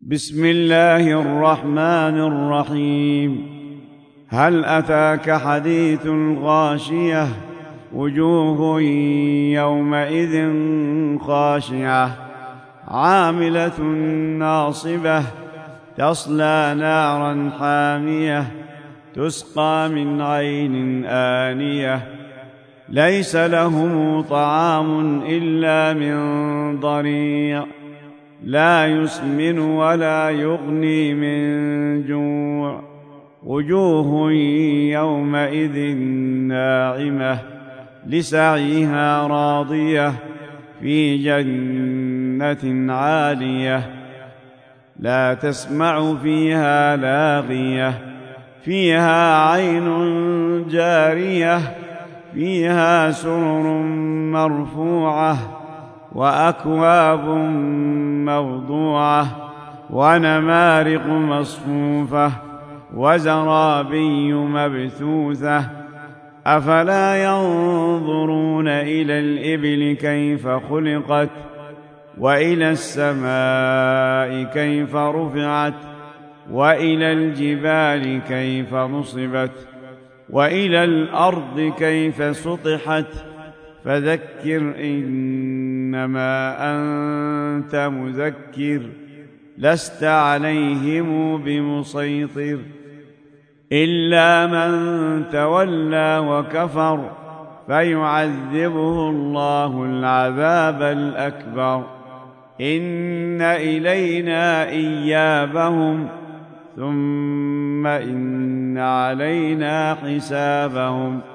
بسم الله الرحمن الرحيم. هل أتاك حديث الغاشية؟ وجوه يومئذ خاشعة عاملة ناصبة تصلى نارا حامية تسقى من عين آنية ليس لهم طعام إلا من ضريع لا يسمن ولا يغني من جوع وجوه يومئذ ناعمة لسعيها راضية في جنة عالية لا تسمع فيها لاغية فيها عين جارية فيها سرر مرفوعة وأكواب موضوعة ونمارق مصفوفة وزرابي مبثوثة أفلا ينظرون إلى الإبل كيف خلقت وإلى السماء كيف رفعت وإلى الجبال كيف نصبت وإلى الأرض كيف سطحت فذكر إنما أنت مذكر لست عليهم بمسيطر إلا من تولى وكفر فيعذبه الله العذاب الأكبر إن إلينا إيابهم ثم إن علينا حسابهم